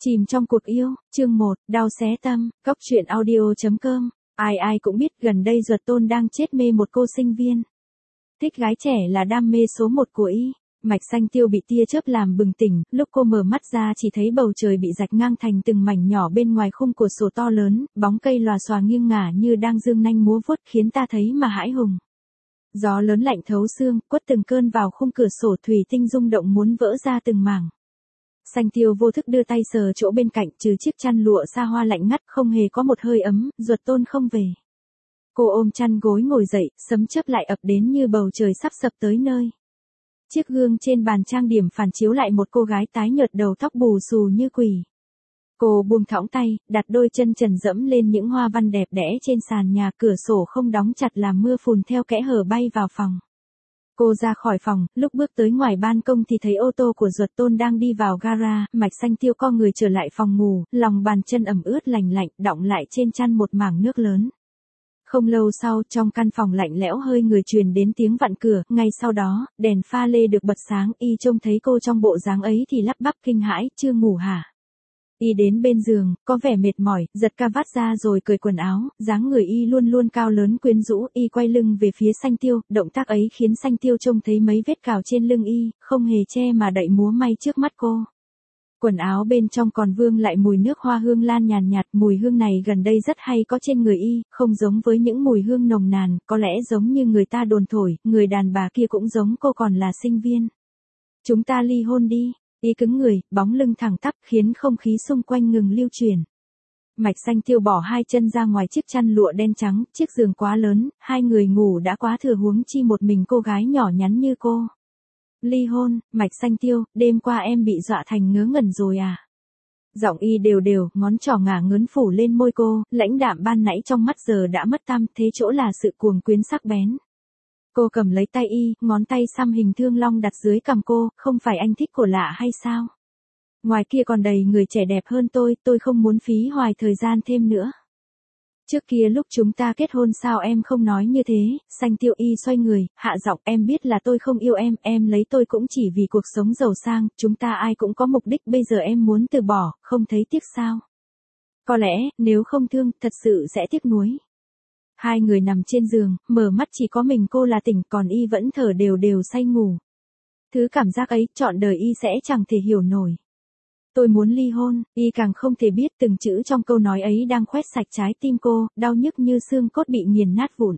Chìm trong cuộc yêu, chương 1, đau xé tâm, Cóc truyện audio.com. Ai ai cũng biết gần đây Duật Tôn đang chết mê một cô sinh viên. Thích gái trẻ là đam mê số 1 của y. Mạch Xanh Tiêu bị tia chớp làm bừng tỉnh, lúc cô mở mắt ra chỉ thấy bầu trời bị rạch ngang thành từng mảnh nhỏ bên ngoài khung cửa sổ to lớn, bóng cây lòa xòa nghiêng ngả như đang dương nanh múa vuốt khiến ta thấy mà hãi hùng. Gió lớn lạnh thấu xương, quất từng cơn vào khung cửa sổ thủy tinh rung động muốn vỡ ra từng mảng. Xanh Tiêu vô thức đưa tay sờ chỗ bên cạnh, trừ chiếc chăn lụa xa hoa lạnh ngắt không hề có một hơi ấm, Duật Tôn không về. Cô ôm chăn gối ngồi dậy, sấm chớp lại ập đến như bầu trời sắp sập tới nơi. Chiếc gương trên bàn trang điểm phản chiếu lại một cô gái tái nhợt đầu tóc bù xù như quỷ. Cô buông thõng tay, đặt đôi chân trần dẫm lên những hoa văn đẹp đẽ trên sàn nhà, cửa sổ không đóng chặt làm mưa phùn theo kẽ hở bay vào phòng. Cô ra khỏi phòng, lúc bước tới ngoài ban công thì thấy ô tô của Duật Tôn đang đi vào gara. Mạch Xanh Tiêu co người trở lại phòng ngủ, lòng bàn chân ẩm ướt lành lạnh, đọng lại trên chăn một mảng nước lớn. Không lâu sau, trong căn phòng lạnh lẽo hơi người truyền đến tiếng vặn cửa, ngay sau đó, đèn pha lê được bật sáng, y trông thấy cô trong bộ dáng ấy thì lắp bắp kinh hãi, chưa ngủ hả? Y đến bên giường, có vẻ mệt mỏi, giật ca vát ra rồi cởi quần áo, dáng người y luôn luôn cao lớn quyến rũ, y quay lưng về phía Xanh Tiêu, động tác ấy khiến Xanh Tiêu trông thấy mấy vết cào trên lưng y, không hề che mà đậy múa may trước mắt cô. Quần áo bên trong còn vương lại mùi nước hoa hương lan nhàn nhạt, mùi hương này gần đây rất hay có trên người y, không giống với những mùi hương nồng nàn, có lẽ giống như người ta đồn thổi, người đàn bà kia cũng giống cô còn là sinh viên. Chúng ta ly hôn đi. Y cứng người, bóng lưng thẳng tắp khiến không khí xung quanh ngừng lưu chuyển. Mạch Xanh Tiêu bỏ hai chân ra ngoài chiếc chăn lụa đen trắng, chiếc giường quá lớn, hai người ngủ đã quá thừa huống chi một mình cô gái nhỏ nhắn như cô. Ly hôn, Mạch Xanh Tiêu, đêm qua em bị dọa thành ngớ ngẩn rồi à? Giọng y đều đều, ngón trỏ ngả ngớn phủ lên môi cô, lãnh đạm ban nãy trong mắt giờ đã mất tăm, thế chỗ là sự cuồng quyến sắc bén. Cô cầm lấy tay y, ngón tay xăm hình thương long đặt dưới cằm cô, không phải anh thích cổ lạ hay sao? Ngoài kia còn đầy người trẻ đẹp hơn tôi không muốn phí hoài thời gian thêm nữa. Trước kia lúc chúng ta kết hôn sao em không nói như thế? Xanh Tiêu y xoay người, hạ giọng, em biết là tôi không yêu em lấy tôi cũng chỉ vì cuộc sống giàu sang, chúng ta ai cũng có mục đích, bây giờ em muốn từ bỏ, không thấy tiếc sao? Có lẽ, nếu không thương, thật sự sẽ tiếc nuối. Hai người nằm trên giường, mở mắt chỉ có mình cô là tỉnh, còn y vẫn thở đều đều say ngủ. Thứ cảm giác ấy, trọn đời y sẽ chẳng thể hiểu nổi. Tôi muốn ly hôn, y càng không thể biết từng chữ trong câu nói ấy đang khoét sạch trái tim cô, đau nhức như xương cốt bị nghiền nát vụn.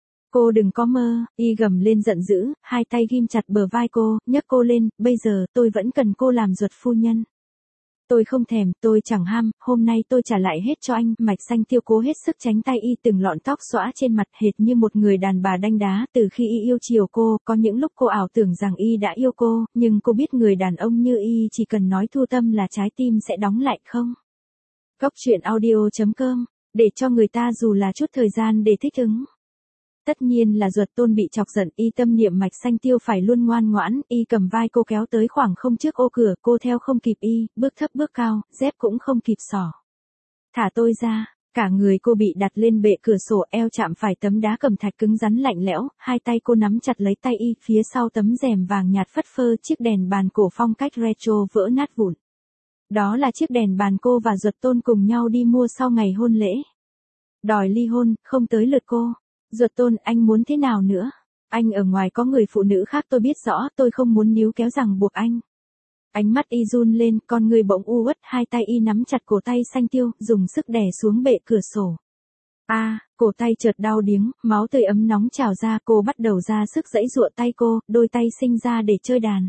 Cô đừng có mơ, y gầm lên giận dữ, hai tay ghim chặt bờ vai cô, nhấc cô lên, bây giờ tôi vẫn cần cô làm Duật phu nhân. Tôi không thèm, tôi chẳng ham, hôm nay tôi trả lại hết cho anh. Mạch Xanh Tiêu cố hết sức tránh tay y, từng lọn tóc xõa trên mặt hệt như một người đàn bà đanh đá. Từ khi y yêu chiều cô, có những lúc cô ảo tưởng rằng y đã yêu cô, nhưng cô biết người đàn ông như y chỉ cần nói thu tâm là trái tim sẽ đóng lại không? Cóc truyện audio.com, để cho người ta dù là chút thời gian để thích ứng. Tất nhiên là Duật Tôn bị chọc giận, y tâm niệm Mạch Xanh Tiêu phải luôn ngoan ngoãn, y cầm vai cô kéo tới khoảng không trước ô cửa, cô theo không kịp y, bước thấp bước cao, dép cũng không kịp xỏ. Thả tôi ra, cả người cô bị đặt lên bệ cửa sổ, eo chạm phải tấm đá cẩm thạch cứng rắn lạnh lẽo, hai tay cô nắm chặt lấy tay y, phía sau tấm rèm vàng nhạt phất phơ, chiếc đèn bàn cổ phong cách retro vỡ nát vụn. Đó là chiếc đèn bàn cô và Duật Tôn cùng nhau đi mua sau ngày hôn lễ. Đòi ly hôn, không tới lượt cô. Duật Tôn, anh muốn thế nào nữa? Anh ở ngoài có người phụ nữ khác tôi biết rõ, tôi không muốn níu kéo ràng buộc anh. Ánh mắt y run lên, con người bỗng u uất, hai tay y nắm chặt cổ tay Xanh Tiêu, dùng sức đè xuống bệ cửa sổ. Cổ tay chợt đau điếng, máu tươi ấm nóng trào ra, cô bắt đầu ra sức giãy giụa tay cô, đôi tay sinh ra để chơi đàn.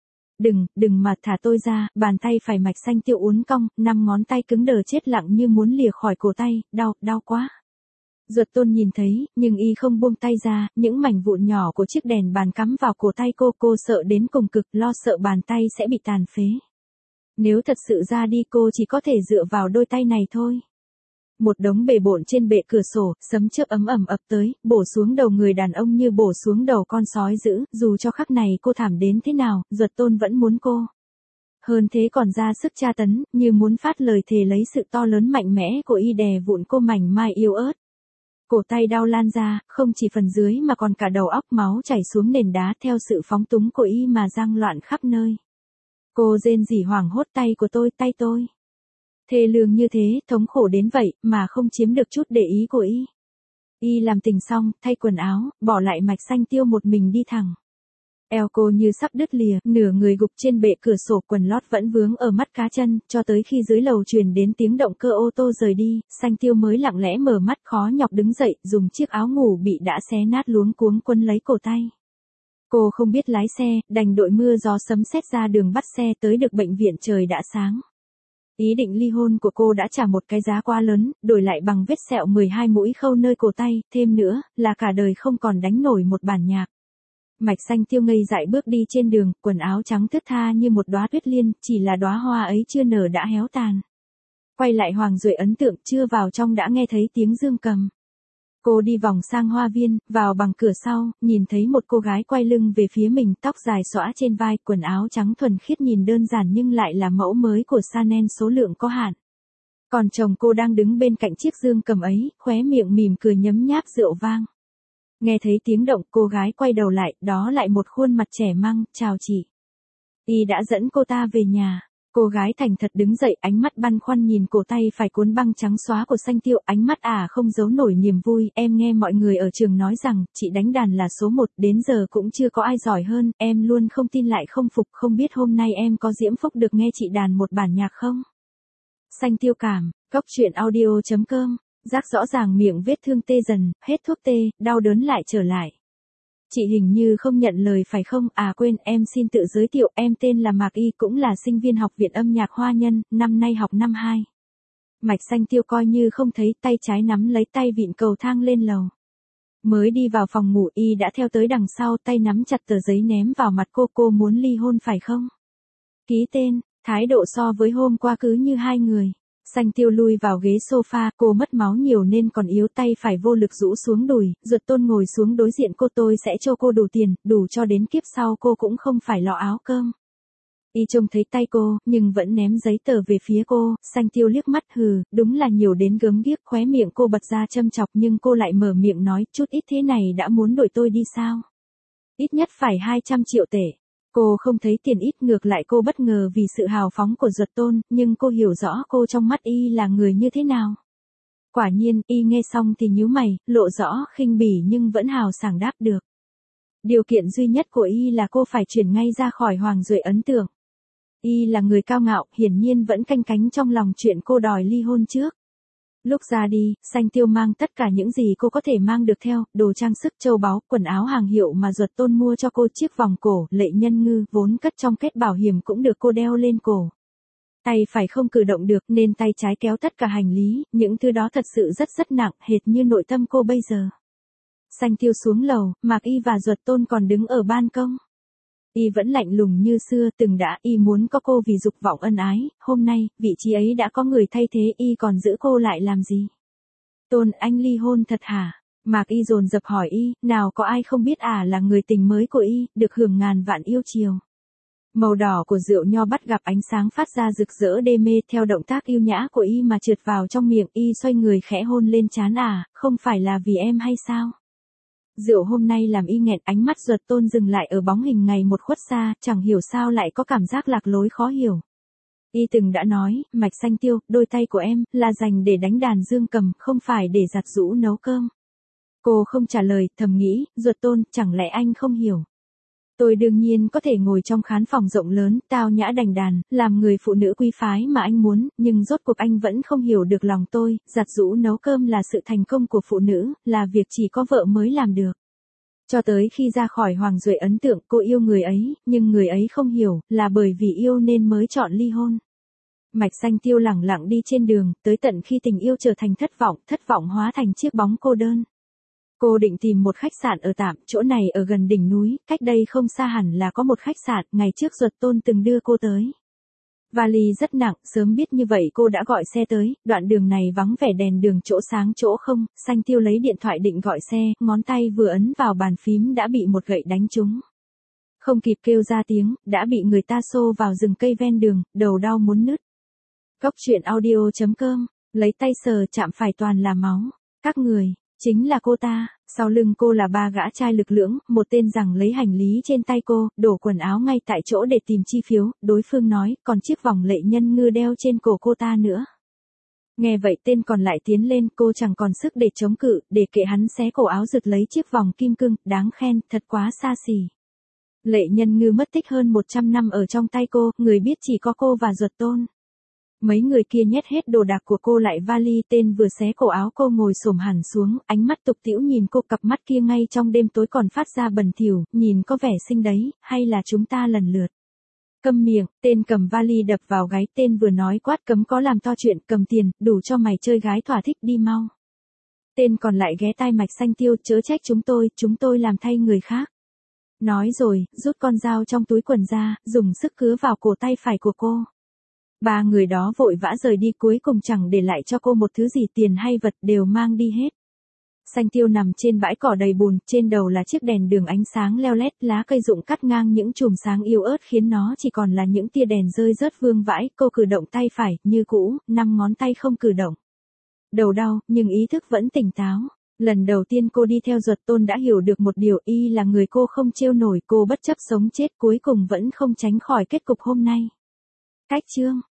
Đừng mà thả tôi ra, bàn tay phải Mạch Xanh Tiêu uốn cong, 5 ngón tay cứng đờ chết lặng như muốn lìa khỏi cổ tay, đau quá. Duật Tôn nhìn thấy, nhưng y không buông tay ra, những mảnh vụn nhỏ của chiếc đèn bàn cắm vào cổ tay cô sợ đến cùng cực, lo sợ bàn tay sẽ bị tàn phế. Nếu thật sự ra đi cô chỉ có thể dựa vào đôi tay này thôi. Một đống bề bộn trên bệ cửa sổ, sấm chớp ấm ẩm ập tới, bổ xuống đầu người đàn ông như bổ xuống đầu con sói dữ, dù cho khắc này cô thảm đến thế nào, Duật Tôn vẫn muốn cô. Hơn thế còn ra sức tra tấn, như muốn phát lời thề lấy sự to lớn mạnh mẽ của y đè vụn cô mảnh mai yếu ớt. Cổ tay đau lan ra, không chỉ phần dưới mà còn cả đầu óc, máu chảy xuống nền đá theo sự phóng túng của y mà giang loạn khắp nơi. Cô rên rỉ hoảng hốt, tay của tôi, tay tôi. Thê lương như thế, thống khổ đến vậy, mà không chiếm được chút để ý của y. Y làm tình xong, thay quần áo, bỏ lại Mạch Xanh Tiêu một mình đi thẳng. Eo cô như sắp đứt lìa, nửa người gục trên bệ cửa sổ, quần lót vẫn vướng ở mắt cá chân, cho tới khi dưới lầu truyền đến tiếng động cơ ô tô rời đi, Xanh Tiêu mới lặng lẽ mở mắt khó nhọc đứng dậy, dùng chiếc áo ngủ bị đã xé nát luống cuống quấn lấy cổ tay. Cô không biết lái xe, đành đội mưa gió sấm sét ra đường bắt xe, tới được bệnh viện trời đã sáng. Ý định ly hôn của cô đã trả một cái giá quá lớn, đổi lại bằng vết sẹo 12 mũi khâu nơi cổ tay, thêm nữa, là cả đời không còn đánh nổi một bản nhạc. Mạch Xanh Tiêu ngây dại bước đi trên đường, quần áo trắng thướt tha như một đóa tuyết liên, chỉ là đóa hoa ấy chưa nở đã héo tàn. Quay lại Hoàng Duệ ấn tượng, chưa vào trong đã nghe thấy tiếng dương cầm. Cô đi vòng sang hoa viên, vào bằng cửa sau, nhìn thấy một cô gái quay lưng về phía mình, tóc dài xõa trên vai, quần áo trắng thuần khiết nhìn đơn giản nhưng lại là mẫu mới của Chanel số lượng có hạn. Còn chồng cô đang đứng bên cạnh chiếc dương cầm ấy, khóe miệng mỉm cười nhấm nháp rượu vang. Nghe thấy tiếng động, cô gái quay đầu lại, đó lại một khuôn mặt trẻ măng, chào chị. Y đã dẫn cô ta về nhà. Cô gái thành thật đứng dậy, ánh mắt băn khoăn nhìn cổ tay phải cuốn băng trắng xóa của Xanh Tiêu, ánh mắt không giấu nổi niềm vui. Em nghe mọi người ở trường nói rằng, chị đánh đàn là số 1, đến giờ cũng chưa có ai giỏi hơn, em luôn không tin lại không phục, không biết hôm nay em có diễm phúc được nghe chị đàn một bản nhạc không? Xanh Tiêu cảm, cóc truyện audio.com, giác rõ ràng miệng vết thương tê dần, hết thuốc tê, đau đớn lại trở lại. Chị hình như không nhận lời phải không? À quên, em xin tự giới thiệu, em tên là Mạc Y, cũng là sinh viên học viện âm nhạc Hoa Nhân, năm nay học năm 2. Mạch Xanh Tiêu coi như không thấy, tay trái nắm lấy tay vịn cầu thang lên lầu. Mới đi vào phòng ngủ, Y đã theo tới đằng sau, tay nắm chặt tờ giấy ném vào mặt cô muốn ly hôn phải không? Ký tên, thái độ so với hôm qua cứ như hai người. Xanh Tiêu lui vào ghế sofa, cô mất máu nhiều nên còn yếu, tay phải vô lực rũ xuống đùi, Duật Tôn ngồi xuống đối diện cô, tôi sẽ cho cô đủ tiền, đủ cho đến kiếp sau cô cũng không phải lo áo cơm. Y trông thấy tay cô, nhưng vẫn ném giấy tờ về phía cô, Xanh Tiêu liếc mắt hừ, đúng là nhiều đến gớm ghiếc, khóe miệng cô bật ra châm chọc nhưng cô lại mở miệng nói, chút ít thế này đã muốn đuổi tôi đi sao? Ít nhất phải 200 triệu tệ. Cô không thấy tiền ít, ngược lại cô bất ngờ vì sự hào phóng của Duật Tôn, nhưng cô hiểu rõ cô trong mắt Y là người như thế nào. Quả nhiên, Y nghe xong thì nhíu mày, lộ rõ khinh bỉ nhưng vẫn hào sảng đáp được. Điều kiện duy nhất của Y là cô phải chuyển ngay ra khỏi Hoàng Duệ ấn tượng. Y là người cao ngạo, hiển nhiên vẫn canh cánh trong lòng chuyện cô đòi ly hôn trước. Lúc ra đi, Xanh Tiêu mang tất cả những gì cô có thể mang được theo, đồ trang sức châu báu, quần áo hàng hiệu mà Duật Tôn mua cho cô, chiếc vòng cổ, lệ nhân ngư, vốn cất trong kết bảo hiểm cũng được cô đeo lên cổ. Tay phải không cử động được nên tay trái kéo tất cả hành lý, những thứ đó thật sự rất nặng, hệt như nội tâm cô bây giờ. Xanh Tiêu xuống lầu, Mạc Y và Duật Tôn còn đứng ở ban công. Y vẫn lạnh lùng như xưa, từng đã, Y muốn có cô vì dục vọng ân ái, hôm nay, vị trí ấy đã có người thay thế, Y còn giữ cô lại làm gì? Tôn, anh ly hôn thật hả? Mạc Y dồn dập hỏi Y, nào có ai không biết là người tình mới của Y, được hưởng ngàn vạn yêu chiều. Màu đỏ của rượu nho bắt gặp ánh sáng phát ra rực rỡ đê mê, theo động tác yêu nhã của Y mà trượt vào trong miệng, Y xoay người khẽ hôn lên trán, không phải là vì em hay sao? Rượu hôm nay làm Y nghẹn, ánh mắt Duật Tôn dừng lại ở bóng hình ngày một khuất xa, chẳng hiểu sao lại có cảm giác lạc lối khó hiểu. Y từng đã nói, Mạch Xanh Tiêu, đôi tay của em, là dành để đánh đàn dương cầm, không phải để giặt giũ nấu cơm. Cô không trả lời, thầm nghĩ, Duật Tôn, chẳng lẽ anh không hiểu. Tôi đương nhiên có thể ngồi trong khán phòng rộng lớn, tao nhã đành đàn, làm người phụ nữ quý phái mà anh muốn, nhưng rốt cuộc anh vẫn không hiểu được lòng tôi, giặt giũ nấu cơm là sự thành công của phụ nữ, là việc chỉ có vợ mới làm được. Cho tới khi ra khỏi Hoàng Duệ ấn tượng, cô yêu người ấy, nhưng người ấy không hiểu, là bởi vì yêu nên mới chọn ly hôn. Mạch Xanh Tiêu lẳng lặng đi trên đường, tới tận khi tình yêu trở thành thất vọng hóa thành chiếc bóng cô đơn. Cô định tìm một khách sạn ở tạm, chỗ này ở gần đỉnh núi, cách đây không xa hẳn là có một khách sạn, ngày trước Duật Tôn từng đưa cô tới. Vali rất nặng, sớm biết như vậy cô đã gọi xe tới, đoạn đường này vắng vẻ đèn đường chỗ sáng chỗ không, Xanh Tiêu lấy điện thoại định gọi xe, ngón tay vừa ấn vào bàn phím đã bị một gậy đánh trúng. Không kịp kêu ra tiếng, đã bị người ta xô vào rừng cây ven đường, đầu đau muốn nứt. Cóc truyện audio.com, lấy tay sờ chạm phải toàn là máu. Các người, chính là cô ta, sau lưng cô là ba gã trai lực lưỡng, một tên rằng lấy hành lý trên tay cô, đổ quần áo ngay tại chỗ để tìm chi phiếu, đối phương nói, còn chiếc vòng lệ nhân ngư đeo trên cổ cô ta nữa. Nghe vậy tên còn lại tiến lên, cô chẳng còn sức để chống cự, để kệ hắn xé cổ áo giật lấy chiếc vòng kim cương, đáng khen, thật quá xa xỉ. Lệ Nhân Ngư mất tích hơn 100 năm ở trong tay cô, người biết chỉ có cô và Duật Tôn. Mấy người kia nhét hết đồ đạc của cô lại vali, tên vừa xé cổ áo cô ngồi xổm hẳn xuống, ánh mắt tục tĩu nhìn cô, cặp mắt kia ngay trong đêm tối còn phát ra bẩn thỉu, nhìn có vẻ xinh đấy, hay là chúng ta lần lượt. Câm miệng, tên cầm vali đập vào gáy, tên vừa nói quát cấm có làm to chuyện, cầm tiền, đủ cho mày chơi gái thỏa thích, đi mau. Tên còn lại ghé tai Mạch Xanh Tiêu, chớ trách chúng tôi làm thay người khác. Nói rồi, rút con dao trong túi quần ra, dùng sức cứa vào cổ tay phải của cô. Ba người đó vội vã rời đi, cuối cùng chẳng để lại cho cô một thứ gì, tiền hay vật đều mang đi hết. Xanh Tiêu nằm trên bãi cỏ đầy bùn, trên đầu là chiếc đèn đường ánh sáng leo lét, lá cây rụng cắt ngang những chùm sáng yếu ớt khiến nó chỉ còn là những tia đèn rơi rớt vương vãi. Cô cử động tay phải, như cũ, 5 ngón tay không cử động. Đầu đau, nhưng ý thức vẫn tỉnh táo. Lần đầu tiên cô đi theo Duật Tôn đã hiểu được một điều, y là người cô không trêu nổi, cô bất chấp sống chết cuối cùng vẫn không tránh khỏi kết cục hôm nay. Cách chương